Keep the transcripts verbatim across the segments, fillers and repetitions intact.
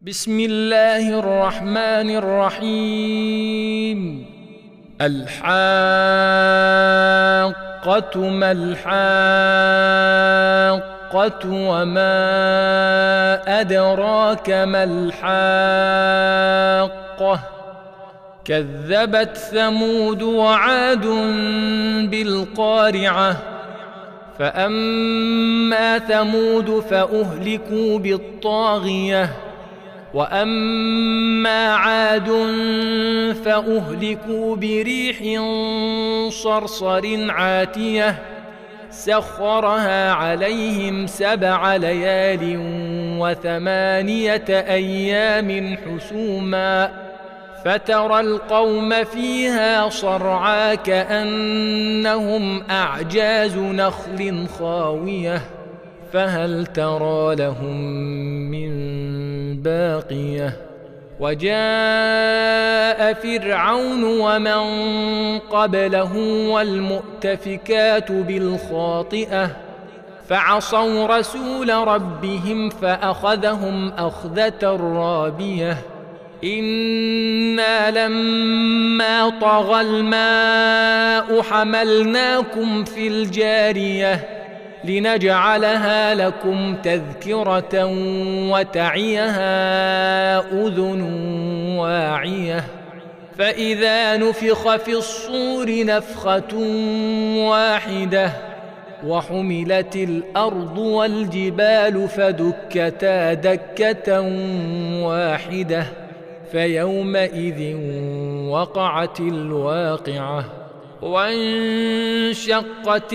بسم الله الرحمن الرحيم. الحاقة ما الحاقة وما أدراك ما الحاقة. كذبت ثمود وعاد بالقارعة. فأما ثمود فأهلكوا بالطاغية وأما عاد فأهلكوا بريح صرصر عاتية سخرها عليهم سبع ليال وثمانية أيام حسوما فترى القوم فيها صرعى كأنهم أعجاز نخل خاوية فهل ترى لهم من باقية. وجاء فرعون ومن قبله والمؤتفكات بالخاطئة فعصوا رسول ربهم فأخذهم أخذة رابية. إنا لما طغى الماء حملناكم في الجارية لنجعلها لكم تذكرة وتعيها أذن واعية. فإذا نفخ في الصور نفخة واحدة وحملت الأرض والجبال فدكتا دكة واحدة فيومئذ وقعت الواقعة. وانشقت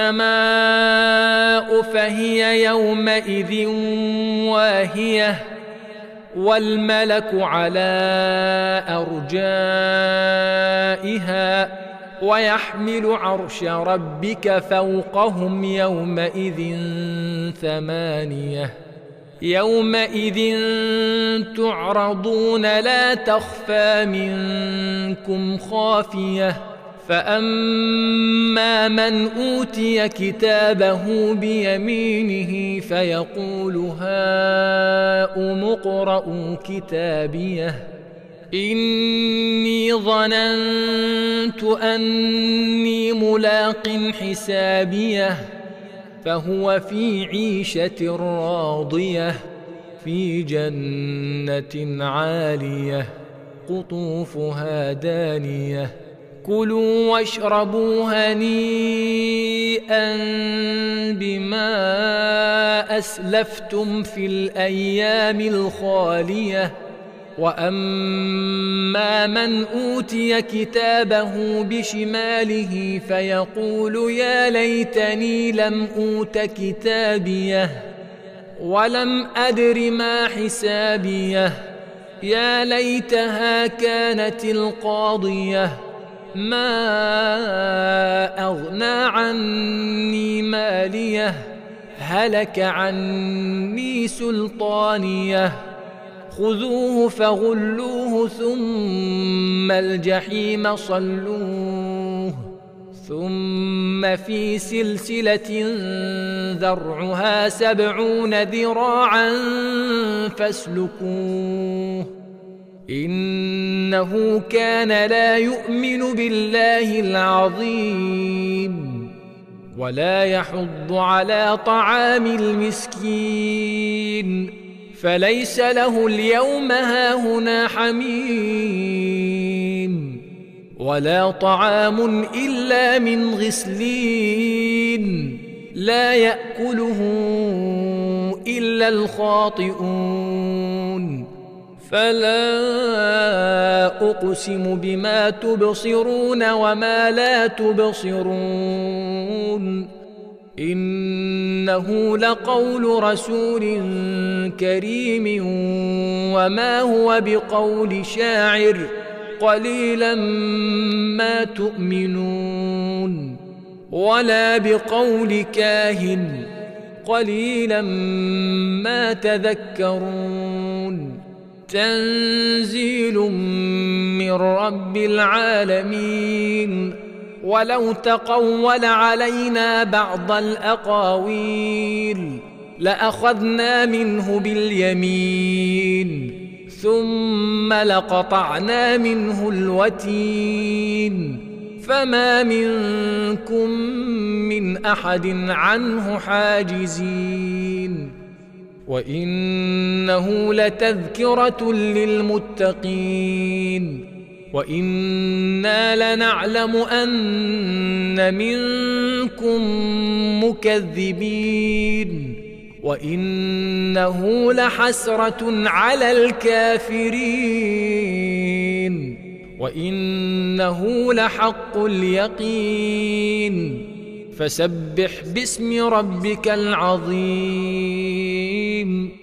السماء فهي يومئذ واهية والملك على أرجائها ويحمل عرش ربك فوقهم يومئذ ثمانية. يومئذ تعرضون لا تخفى منكم خافية. فأما من أوتي كتابه بيمينه فيقول هاؤم اقرءوا كتابيه إني ظننت أني ملاق حسابيه فهو في عيشة راضية في جنة عالية قطوفها دانية. كلوا واشربوا هنيئا بما أسلفتم في الأيام الخالية. وأما من أوتي كتابه بشماله فيقول يا ليتني لم أوت كتابيه ولم أدر ما حسابيه يا ليتها كانت القاضية ما أغنى عني ماليه هلك عني سلطانيه. خذوه فغلوه ثم الجحيم صلوه ثم في سلسلة ذرعها سبعون ذراعا فاسلكوه إنه كان لا يؤمن بالله العظيم ولا يحض على طعام المسكين فليس له اليوم هاهنا حميم ولا طعام إلا من غسلين لا يأكله إلا الخاطئون. فلا أقسم بما تبصرون وما لا تبصرون إنه لقول رسول كريم وما هو بقول شاعر قليلا ما تؤمنون ولا بقول كاهن قليلا ما تذكرون. تنزيل من رب العالمين. ولو تقول علينا بعض الأقاويل لأخذنا منه باليمين ثم لقطعنا منه الوتين فما منكم من أحد عنه حاجزين وإنه لتذكرة للمتقين وإنا لنعلم أن منكم مكذبين وإنه لحسرة على الكافرين وإنه لحق اليقين فسبح باسم ربك العظيم